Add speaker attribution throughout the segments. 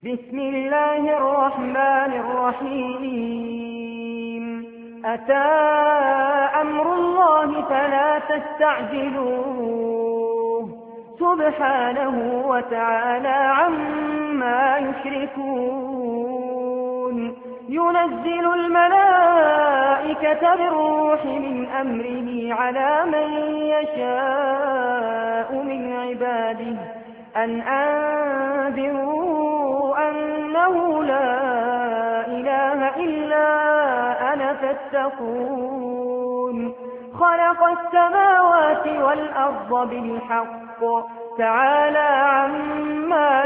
Speaker 1: بسم الله الرحمن الرحيم أتى أمر الله فلا تستعجلوه سبحانه وتعالى عما يشركون ينزل الملائكة بالروح من أمره على من يشاء من عباده أن أنذروا أنه لا إله إلا أنا فاتقون خلق السماوات والأرض بالحق تعالى عما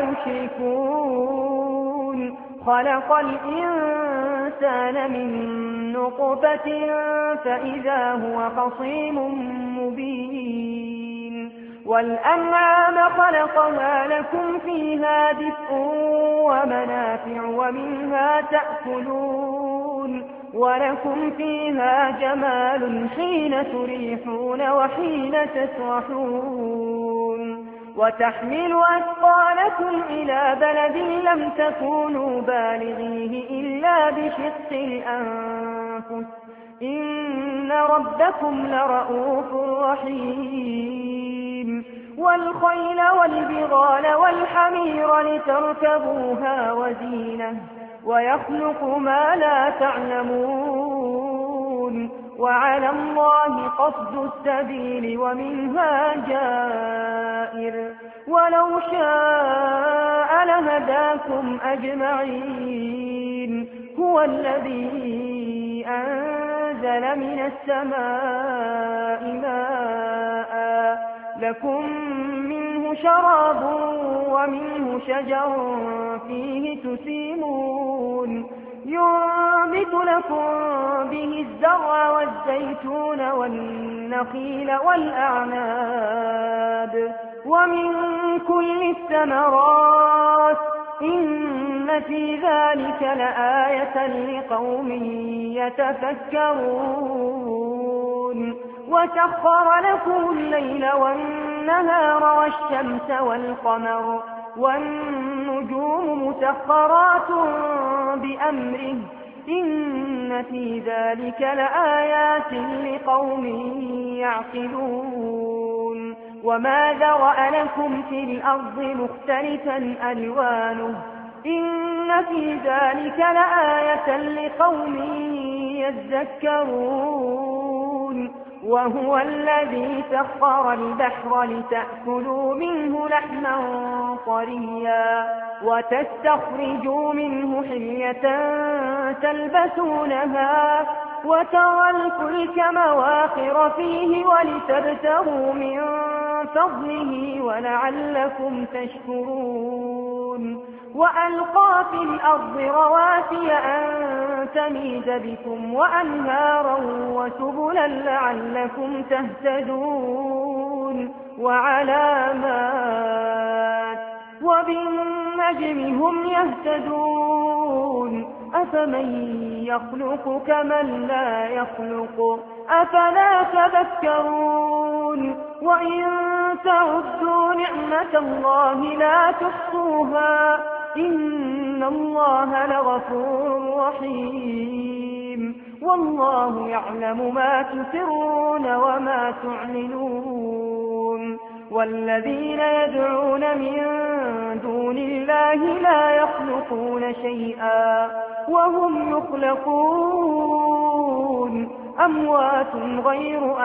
Speaker 1: يشركون خلق الإنسان من نطفة فإذا هو خصيم مبين والأنعام خلقها لكم فيها دفء ومنافع ومنها تأكلون ولكم فيها جمال حين تريحون وحين تسرحون وتحمل أثقالكم إلى بلد لم تكونوا بالغيه إلا بشق الأنفس إن ربكم لرؤوف رحيم والخيل والبغال والحمير لتركبوها وزينة ويخلق ما لا تعلمون وعلى الله قصد السبيل ومنها جائر ولو شاء لهداكم أجمعين هو الذي أنزل من السماء ماء لكم منه شراب ومنه شجر فيه تسيمون ينبت لكم به الزرع والزيتون والنخيل والأعناب ومن كل الثمرات إن في ذلك لآية لقوم يتفكرون وسخر لكم الليل والنهار والشمس والقمر والنجوم مسخرات بأمره إن في ذلك لآيات لقوم يعقلون وما ذرأ لكم في الأرض مختلفا ألوانه إن في ذلك لآية لقوم يذكرون وهو الذي سخر البحر لتأكلوا منه لحما طريا وتستخرجوا منه حلية تلبسونها وترى الفلك مواخر فيه ولتبتغوا من فضله ولعلكم تشكرون وألقى في الأرض رواسي أن تميد بكم وأنهارا وسبلا لعلكم تهتدون وعلامات وبالنجم هم يهتدون أفمن يخلق كمن لا يخلق أفلا تذكرون وإن تعدوا نعمة الله لا تحصوها إن الله لغفور رحيم والله يعلم ما تسرون وما تعلنون والذين يدعون من دون الله لا يخلقون شيئا وهم يخلقون أموات غير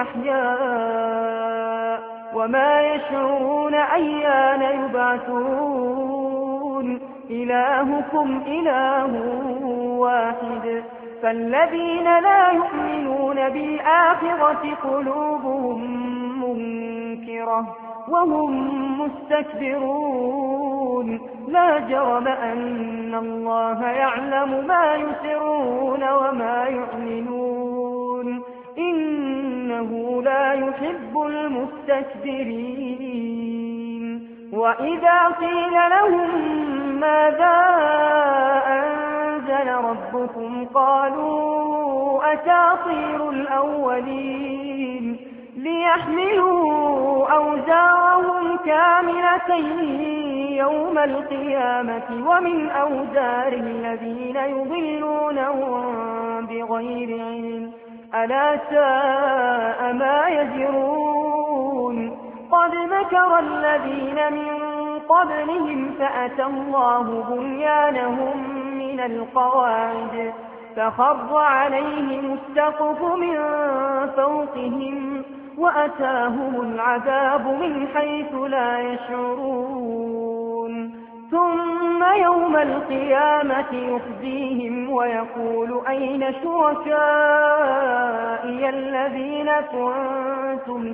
Speaker 1: أحياء وما يشعرون أيان يبعثون إلهكم إله واحد فالذين لا يؤمنون بالآخرة قلوبهم منكرة وهم مستكبرون لا جرم أن الله يعلم ما يسرون وما يعلنون إنه لا يحب المستكبرين وإذا قيل لهم ماذا أنزل ربكم قالوا أساطير الأولين ليحملوا أوزارهم كاملتين يوم القيامة ومن أوزار الذين يضلونهم بغير علم ألا ساء ما يزرون قد مكر الذين من قبلهم فأتى الله بنيانهم من القواعد فخر عليهم السقف من فوقهم وأتاهم العذاب من حيث لا يشعرون ثم يوم القيامة يخزيهم ويقول أين شركائي الذين كنتم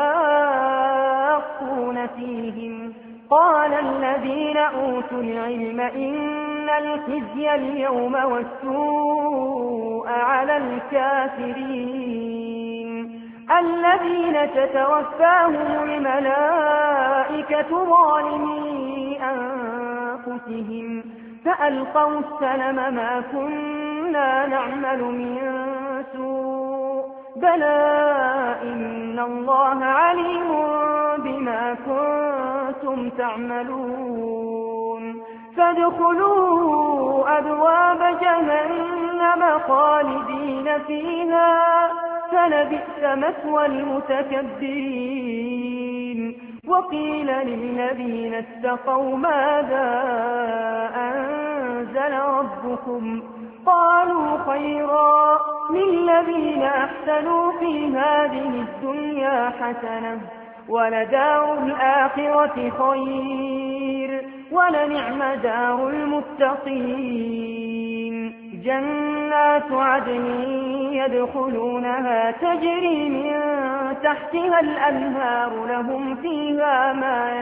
Speaker 1: تشاقون فيهم قال الذين أوتوا العلم إن الخزي اليوم والسوء على الكافرين الذين تتوفاهم الملائكة ظالمي أنفسهم فألقوا السلم ما كنا نعمل من سوء بلى إن الله عليم بما كنتم تعملون فادخلوا أبواب جهنم خالدين فيها فلبئس مثوى المتكبرين وقيل للذين اتقوا ماذا أنزل ربكم قالوا خيرا للذين أحسنوا في هذه الدنيا حسنة ولدار الآخرة خير ولنعم دار المتقين جنات عدن يدخلونها تجري من تحتها الأنهار لهم فيها ما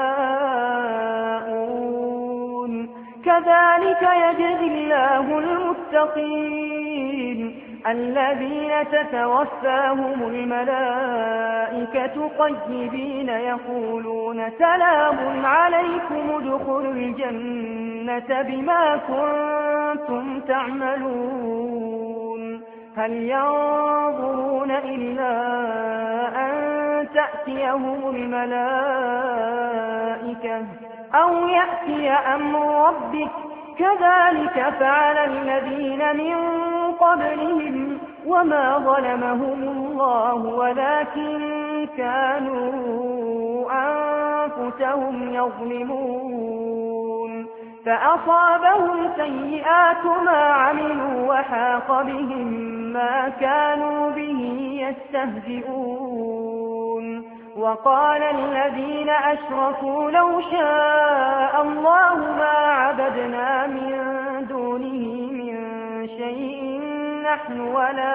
Speaker 1: يشاءون كذلك يجزي الله المتقين الذين تتوفاهم الملائكة طيبين يقولون سلام عليكم ادخلوا الجنة بما كنتم تعملون هل ينظرون إلا أن تأتيهم الملائكة أو يأتي أمر ربك كذلك فعل الذين من قبلهم وما ظلمهم الله ولكن كانوا أنفسهم يظلمون فأصابهم سيئات ما عملوا وحاق بهم ما كانوا به يستهزئون وقال الذين أشركوا لو شاء الله ما عبدنا من دونه من شيء نحن ولا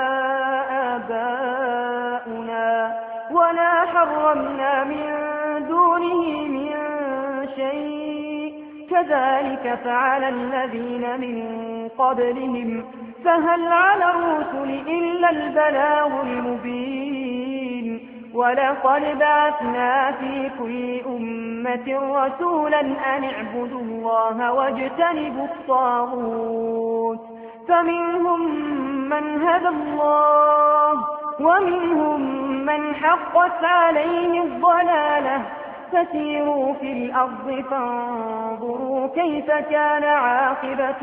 Speaker 1: آباؤنا ولا حرمنا من دونه من شيء كذلك فعل الذين من قبلهم فهل على الرسل إلا البلاغ المبين ولقد بعثنا في كل أمة رسولا أن اعبدوا الله واجتنبوا الطاغوت فمنهم من هدى الله ومنهم من حقت عليه الضلالة فسيروا في الأرض فانظروا كيف كان عاقبة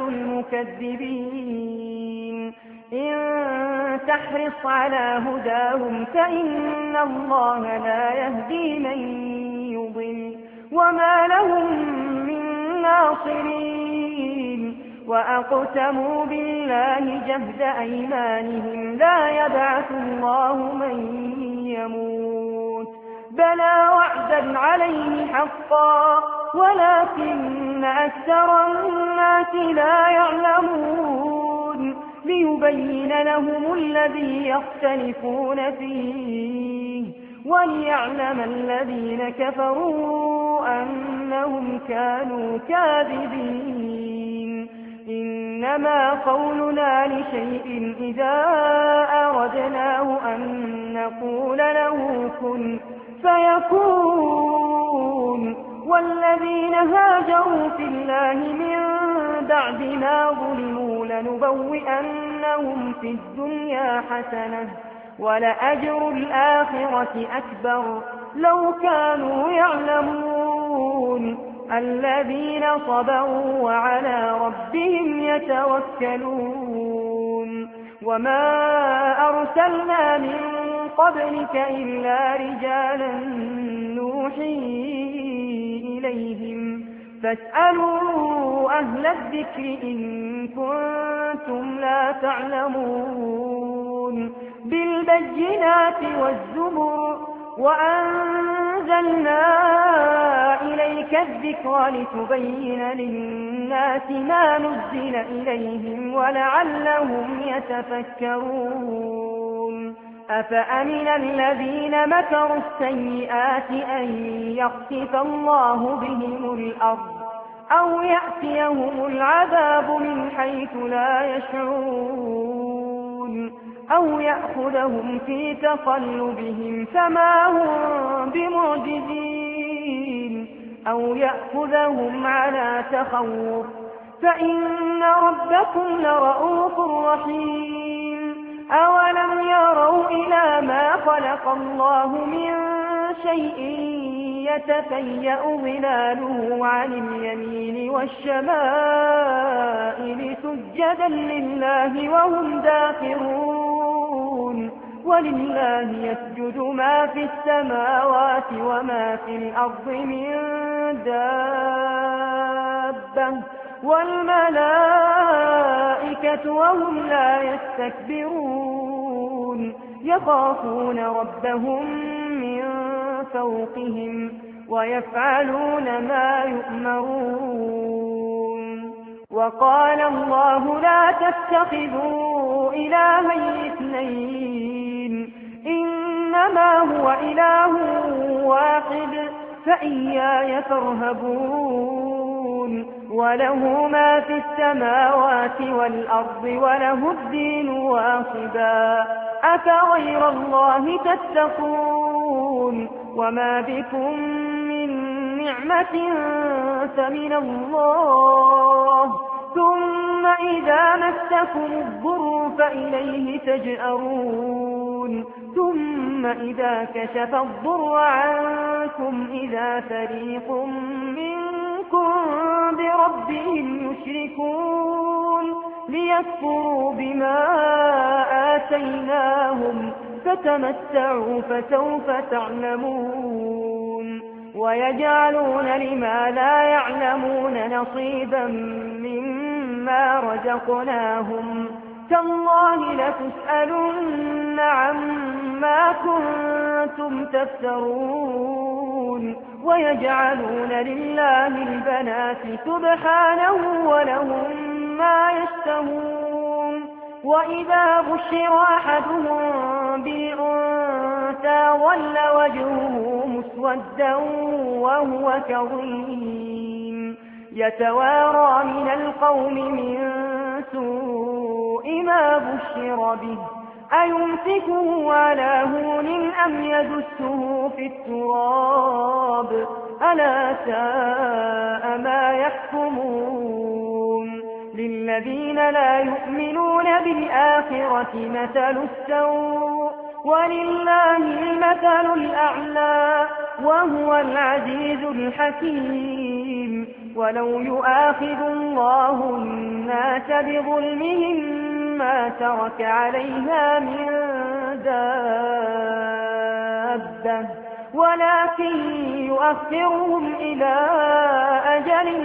Speaker 1: المكذبين إن تحرص على هداهم فإن الله لا يهدي من يضل وما لهم من ناصرين وأقسموا بالله جهد أيمانهم لا يبعث الله من يموت بلى وعدا عليه حقا ولكن أكثر الناس لا يعلمون ليبين لهم الذي يختلفون فيه وليعلم الذين كفروا أنهم كانوا كاذبين إنما قولنا لشيء إذا أردناه أن نقول له كن فيكون والذين هاجروا في الله من بعد ما ظلموا لنبوئنهم في الدنيا حسنة ولأجر الآخرة أكبر لو كانوا يعلمون الذين صبروا وعلى ربهم يتوكلون وما أرسلنا من قبلك إلا رجالا نوحي إليهم فاسألوا أهل الذكر إن كنتم لا تعلمون بالبينات والزبر وأنزلنا إليك الذكر لتبين للناس ما نزل إليهم ولعلهم يتفكرون أفأمن الذين مكروا السيئات أن يخسف الله بهم الأرض أو يأتيهم العذاب من حيث لا يشعرون أو يأخذهم في تقلبهم فما هم بمعجزين أو يأخذهم على تخوف فإن ربكم لرؤوف رحيم أولم يروا إلى ما خلق الله من شيء يتفيأ ظلاله عن اليمين والشمائل سجدا لله وهم داخرون ولله يسجد ما في السماوات وما في الأرض من دابة والملائكة وهم لا يستكبرون يخافون ربهم من فوقهم ويفعلون ما يؤمرون وقال الله لا تتخذوا إلهين اثنين إنما هو إله واحد فإياي فارهبون وله ما في السماوات والأرض وله الدين واصبا أفغير الله تتقون وما بكم من نعمة فمن الله ثم إذا مسكم الضر فإليه تجأرون ثم إذا كشف الضر عنكم إذا فريق منكم بربهم يشركون ليكفروا بما آتيناهم فتمتعوا فسوف تعلمون ويجعلون لما لا يعلمون نصيبا مما رزقناهم تالله لتسألن عما كنتم تفترون ويجعلون لله البنات سبحانه ولهم ما يشتهون وإذا بشر أحدهم بالأنثى ظل وجهه مسودا وهو كظيم يتوارى من القوم من سوء ما بشر به أيمسكه على هون أم يدسه في التراب ألا ساء ما يحكمون للذين لا يؤمنون بالآخرة مثل السوء ولله المثل الأعلى وهو العزيز الحكيم ولو يؤاخذ الله الناس بظلمهم ما ترك عليها من دابة ولكن يؤخرهم إلى أجل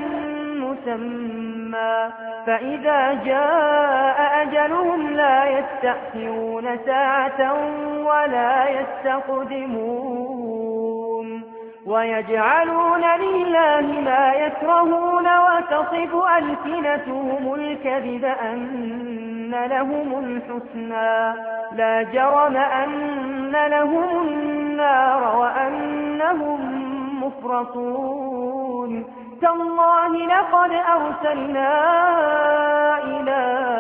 Speaker 1: مسمى فإذا جاء أجلهم لا يستأخرون ساعة ولا يستقدمون ويجعلون لله ما يكرهون وتصف ألسنتهم الكذب أن لهم الحسنى لا جرم أن لهم النار وأنهم مفرطون تالله لقد أرسلنا إلى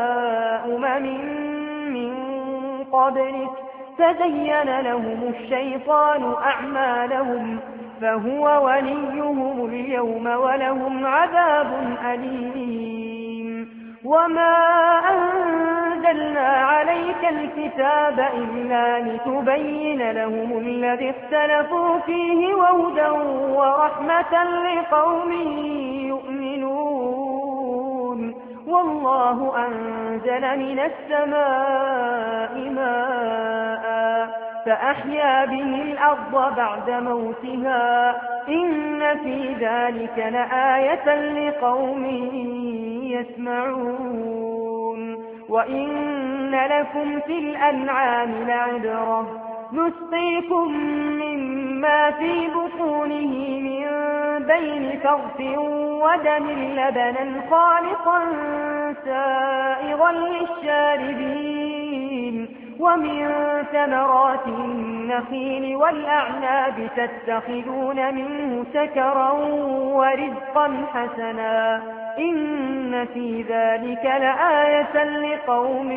Speaker 1: من قبلك فزين لهم الشيطان أعمالهم فهو وليهم اليوم ولهم عذاب أليم وما أنزلنا عليك عليك الكتاب إلا لتبين لهم الذي اختلفوا فيه وهدى ورحمة لقوم يؤمنون والله أنزل من السماء ماء فأحيا به الأرض بعد موتها إن في ذلك لآية لقوم يسمعون وإن لكم في الأنعام لعبرة نسقيكم مما في بطونه من بين فرث ودم لبنا خالصا سائغا للشاربين ومن ثمرات النخيل والأعناب تتخذون منه سكرا ورزقا حسنا إن في ذلك لآية لقوم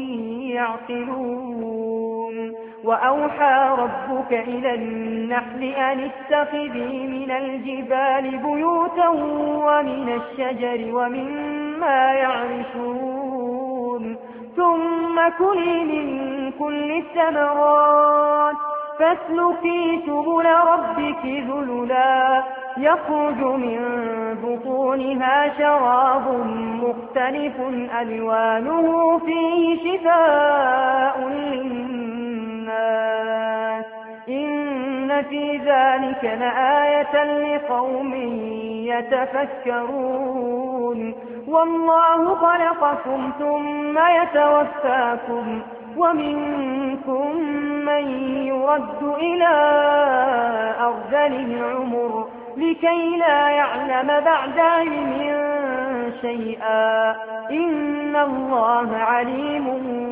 Speaker 1: يعقلون وأوحى ربك إلى النحل أن اتخذي من الجبال بيوتا ومن الشجر ومما يعرشون ثم كلي من كل الثمرات فاسلكي سبل ربك ذللا يخرج من بطونها شراب مختلف ألوانه فيه شفاء للناس إن في ذلك لآية لقوم يتفكرون والله خلقكم ثم يتوفاكم ومنكم من يرد إلى أرذل العمر لكي لا يعلم بعد علم شيئا إن الله عليم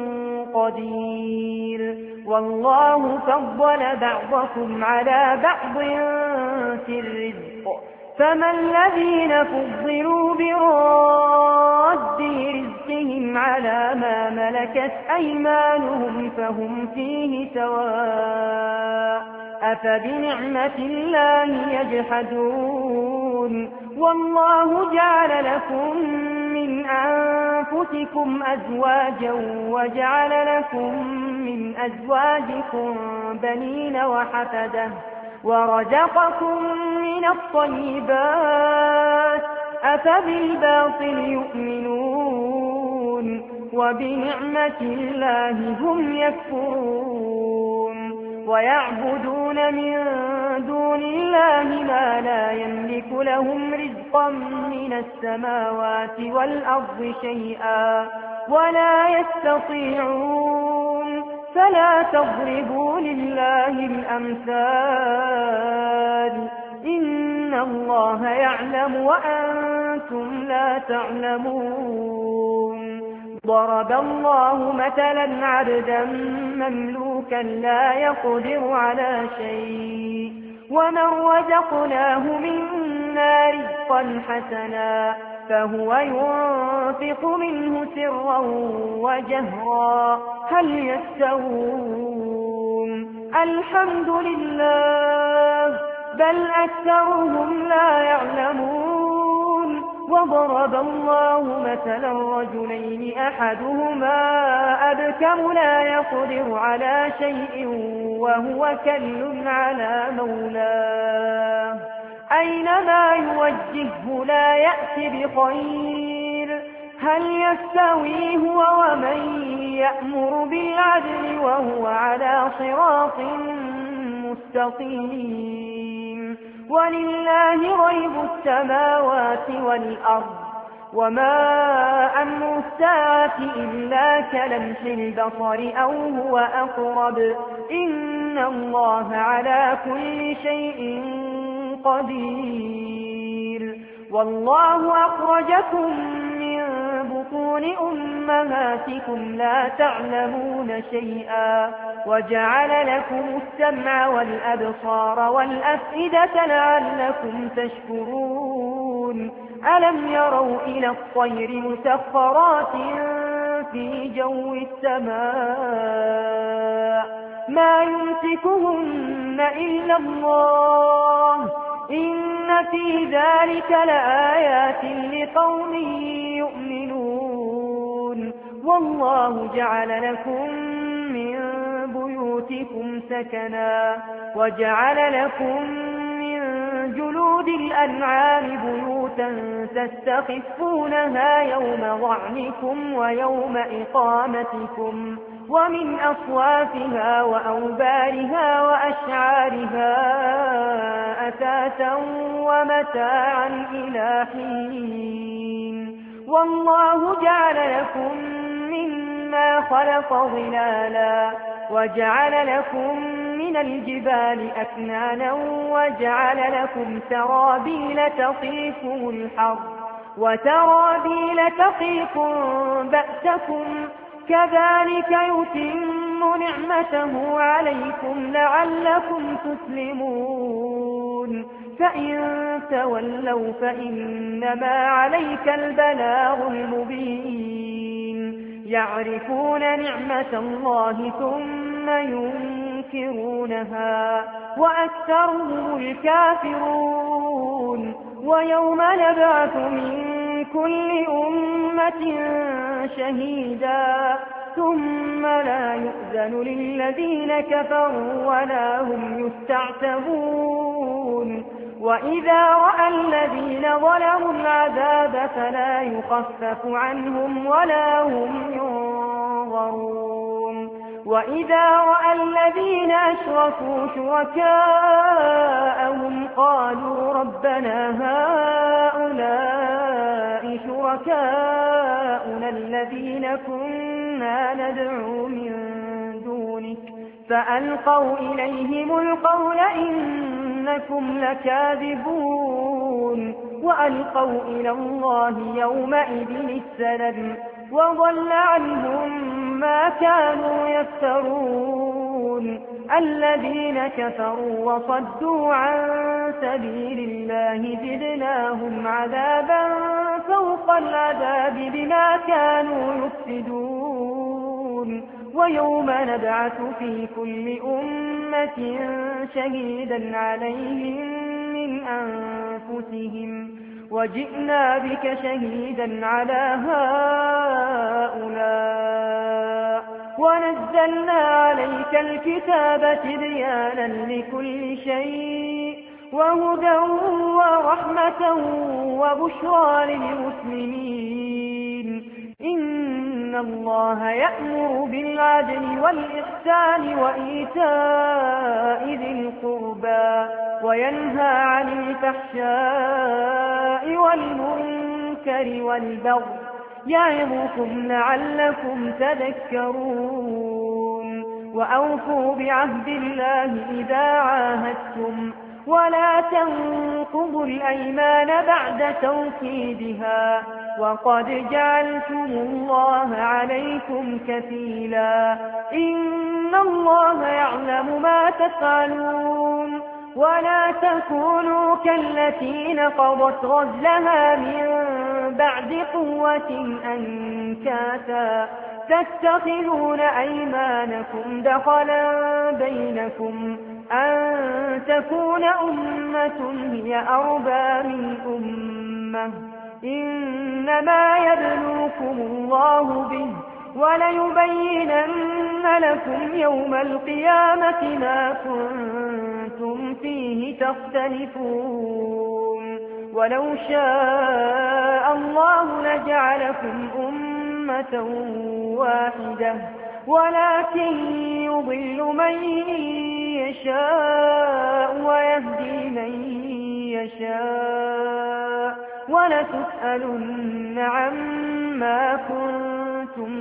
Speaker 1: قدير والله فضل بعضكم على بعض في الرزق فما الذين فضلوا براد رزقهم على ما ملكت أيمانهم فهم فيه سواء أفبنعمة الله يجحدون والله جعل لكم من أنفسكم أزواجا وجعل لكم من أزواجكم بنين وحفدة ورزقكم من الطيبات أفبالباطل يؤمنون وبنعمة الله هم يكفرون ويعبدون من دون الله ما لا يملك لهم رزقا من السماوات والأرض شيئا ولا يستطيعون فلا تضربوا لله الأمثال إن الله يعلم وأنتم لا تعلمون ضرب الله مثلا عبدا مملوكا لا يقدر على شيء ومن رزقناه منا رزقا حسنا فهو ينفق منه سرا وجهرا هل يستوون الحمد لله بل أكثرهم لا يعلمون وضرب الله مثلا رجلين أحدهما أبكم لا يقدر على شيء وهو كل على مولاه أينما يوجهه لا يأتي بخير هل يستوي هو ومن يأمر بالعدل وهو على صراط مستقيم ولله غيب السماوات والأرض وما أمر الساعة إلا كلمح البصر أو هو أقرب إن الله على كل شيء قدير والله أخرجكم من بطون أمهاتكم لا تعلمون شيئا وجعل لكم السمع والأبصار والأفئدة لعلكم تشكرون ألم يروا إلى الطير مسخرات في جو السماء ما يمسكهن إلا الله إن في ذلك لآيات لقوم يؤمنون والله جعل لكم من بيوتكم سكنا وجعل لكم من جلود الأنعام بيوتا تستخفونها يوم ظعنكم ويوم إقامتكم ومن أصوافها وأوبارها وأشعارها أثاثا ومتاعا إلى حين والله جعل لكم مما خلق ظلالا وجعل لكم من الجبال أكنانا وجعل لكم سرابيل تقيكم الحر وترابيل تقيكم بأسكم كذلك يتم نعمته عليكم لعلكم تسلمون فإن تولوا فإنما عليك البلاغ المبين يعرفون نعمة الله ثم ينكرونها وأكثرهم الكافرون ويوم نبعث من كل أمة شهيدا ثم لا يؤذن للذين كفروا ولا هم يستعتبون وإذا رأى الذين ظلموا العذاب فلا يخفف عنهم ولا هم ينظرون وإذا رأى الذين أشركوا شركاءهم قالوا ربنا هؤلاء شركاؤنا الذين كنا ندعو من دونك فألقوا إليهم القول إنكم لكاذبون وألقوا إلى الله يومئذ السلم وضل عنهم ما كانوا يفترون الذين كفروا وصدوا عن سبيل الله زدناهم عذابا فوق العذاب بما كانوا يفسدون ويوم نبعث في كل أمة شهيدا عليهم من أنفسهم وجئنا بك شهيدا على هؤلاء ونزلنا عليك الكتاب تبيانا لكل شيء وهدى ورحمة وبشرى للمسلمين إن الله يأمر بالعدل والإحسان وإيتاء ذي القربى وينهى عن الفحشاء والمنكر والبغي يعظكم لعلكم تذكرون وأوفوا بعهد الله إذا عاهدتم ولا تنقضوا الأيمان بعد توكيدها وقد جعلتم الله عليكم كفيلا إن الله يعلم ما تفعلون ولا تكونوا كالتي نقضت غزلها من بعد قوة أنكاثا تتخذون أيمانكم دخلا بينكم أن تكون أمة هي أربى من أمة إنما يبلوكم الله به وليبينن لكم يوم القيامة ما كنتم فيه تختلفون ولو شاء الله لجعلكم أمة واحدة ولكن يضل من يشاء ويهدي من يشاء ولتسألن عما كنتم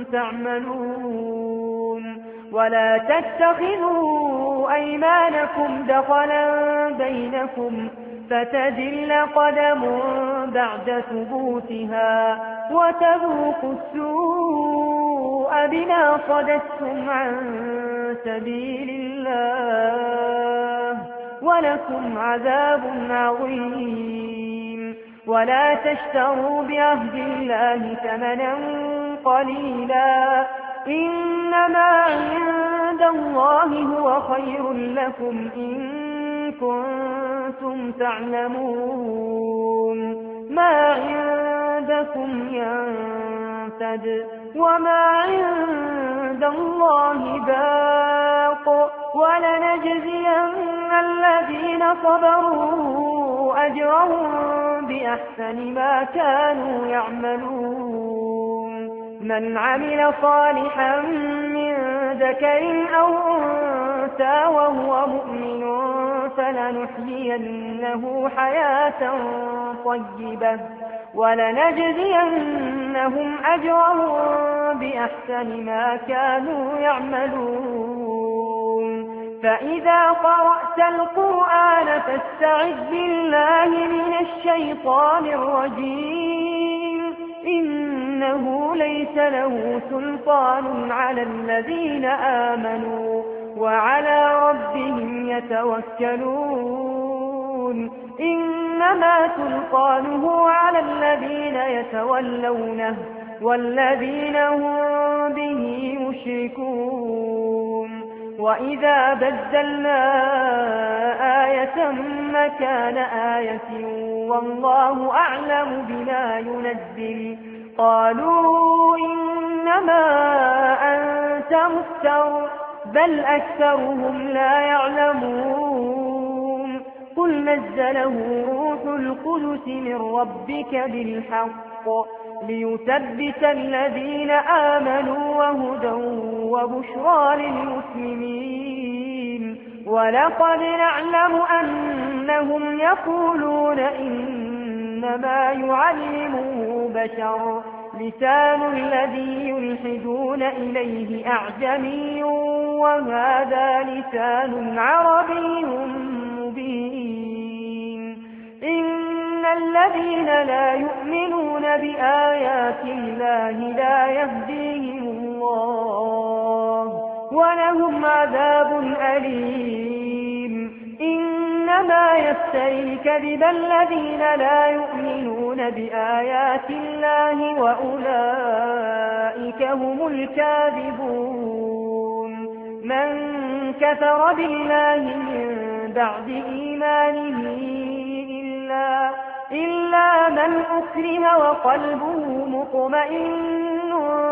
Speaker 1: تعملون ولا تتخذوا أيمانكم دخلا بينكم فتزل قدم بعد ثبوتها وتذوقوا السوء بما صددتم عن سبيل الله ولكم عذاب عظيم ولا تشتروا بعهد الله ثمنا قليلا إنما عند الله هو خير لكم إن كنتم تعلمون ما عندكم ينفد ينفد وما عند الله باق ولنجزين الذين صبروا أجرهم بأحسن ما كانوا يعملون من عمل صالحا من ذكر أو أنثى وهو مؤمن فلنحيينه حياة طيبة ولنجزينهم أجرهم بأحسن ما كانوا يعملون فإذا قرأت القرآن فاستعذ بالله من الشيطان الرجيم إنه ليس له سلطان على الذين آمنوا وعلى ربهم يتوكلون إنما سلطانه على الذين يتولونه والذين هم به مشركون وإذا بدلنا آية مكان آية والله أعلم بما ينزل قالوا إنما أنت مفتر بل أكثرهم لا يعلمون قل نزله روح القدس من ربك بالحق ليثبت الذين آمنوا وهدى وبشرى للمسلمين ولقد نعلم أنهم يقولون إنما يعلمه بشر لسان الذي يلحدون إليه أعجمي وهذا لسان عربي مبين إن الذين لا يؤمنون بآيات الله لا يهديهم الله ولهم عذاب أليم إنما يفتري الكذب الذين لا يؤمنون بآيات الله وأولئك هم الكاذبون من كفر بالله من بعد إيمانه إلا من أكره وقلبه مطمئن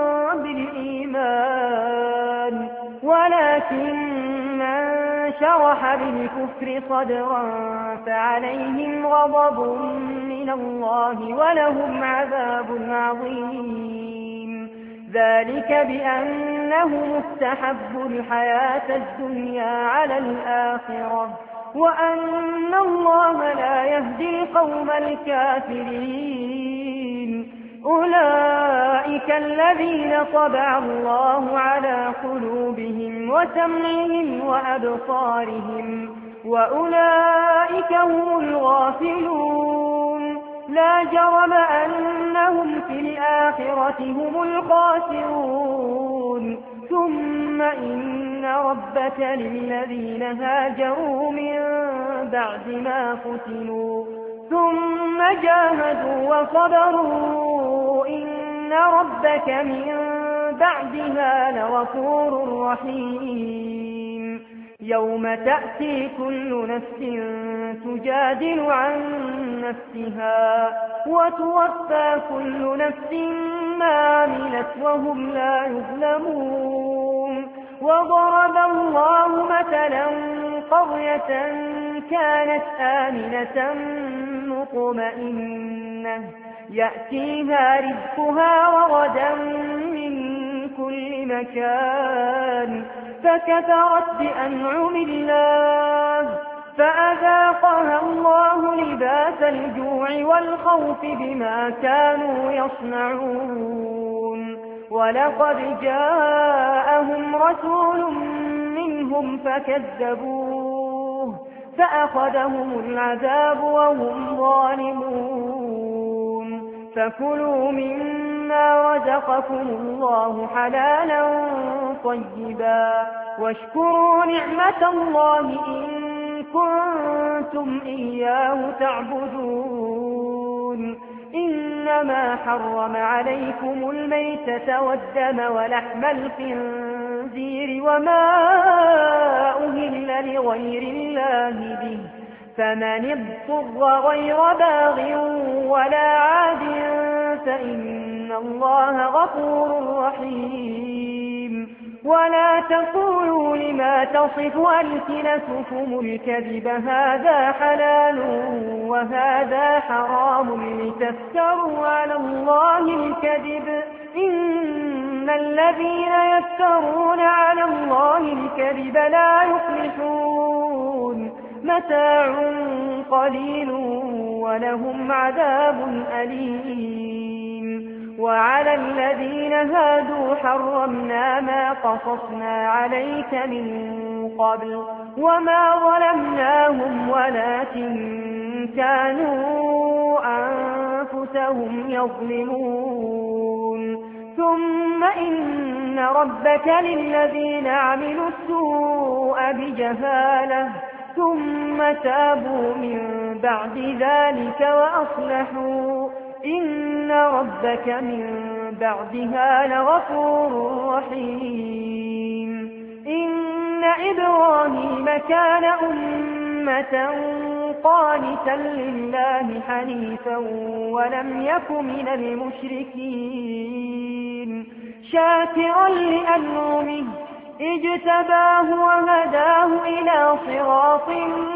Speaker 1: بالإيمان ولكن من شرح بالكفر صدرا فعليهم غضب من الله ولهم عذاب عظيم ذلك بأنهم استحبوا الحياة الدنيا على الآخرة وأن الله لا يهدي القوم الكافرين أولئك الذين طبع الله على قلوبهم وسمعهم وأبصارهم وأولئك هم الغافلون لا جرم أنهم في الآخرة هم الخاسرون ثم إن ربك للذين هاجروا من بعد ما فتنوا ثم جاهدوا وصبروا إن ربك من بعدها لغفور رحيم يوم تأتي كل نفس تجادل عن نفسها وتوفى كل نفس ما عملت وهم لا يظلمون وضرب الله مثلا قرية كانت آمنة مطمئنة يأتيها رزقها رغدا من كل مكان فكفرت بأنعم الله فأذاقها الله لباس الجوع والخوف بما كانوا يصنعون ولقد جاءهم رسول منهم فكذبوه فأخذهم العذاب وهم ظالمون فكلوا مما رزقكم الله حلالا طيبا واشكروا نعمة الله إن كنتم إياه تعبدون إنما حرم عليكم الميتة والدم ولحم الخنزير وما أهل لغير الله به فمن اضطر غير باغ ولا عاد فإن الله غفور رحيم ولا تقولوا لما تصف ألسنتكم الكذب هذا حلال وهذا حرام لتفتروا على الله الكذب إن الذين يفترون على الله الكذب لا يفلحون متاع قليل ولهم عذاب أليم وعلى الذين هادوا حرمنا ما قصصنا عليك من قبل وما ظلمناهم ولكن كانوا أنفسهم يظلمون ثم إن ربك للذين عملوا السوء بجهالة ثم تابوا من بعد ذلك وأصلحوا إن ربك من بعدها لغفور رحيم إن إبراهيم كان أمة قانتا لله حنيفا ولم يك من المشركين شاكرا لأنعمه اجتباه وهداه إلى صراط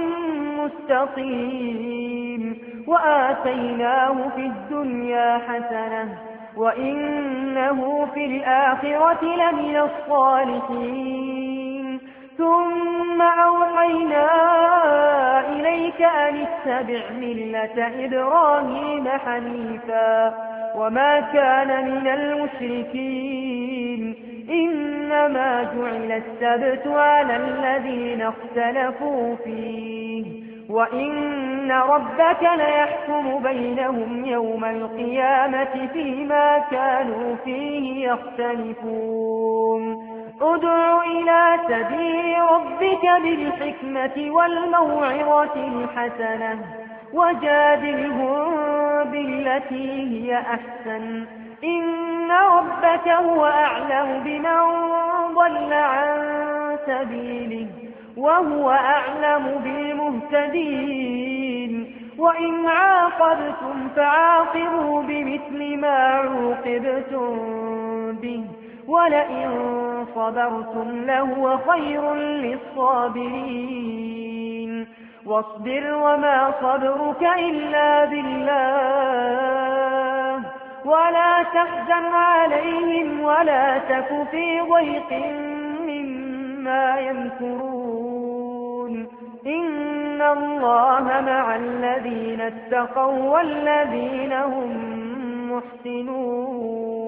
Speaker 1: مستقيم وآتيناه في الدنيا حسنة وإنه في الآخرة لمن الصالحين ثم أوحينا إليك أن اتبع ملة إبراهيم حنيفا وما كان من المشركين إنما جعل السبت على الذين اختلفوا فيه وإن ربك ليحكم بينهم يوم القيامة فيما كانوا فيه يختلفون ادع إلى سبيل ربك بالحكمة والموعظة الحسنة وجادلهم بالتي هي أحسن إن ربك هو أعلم بمن ضل عن سبيله وهو أعلم بالمهتدين وإن عاقبتم فعاقبوا بمثل ما عوقبتم به ولئن صبرتم لهو خير للصابرين واصبر وما صبرك إلا بالله ولا تحزن عليهم ولا تك في ضيق مما يمكرون إن الله مع الذين اتقوا والذين هم محسنون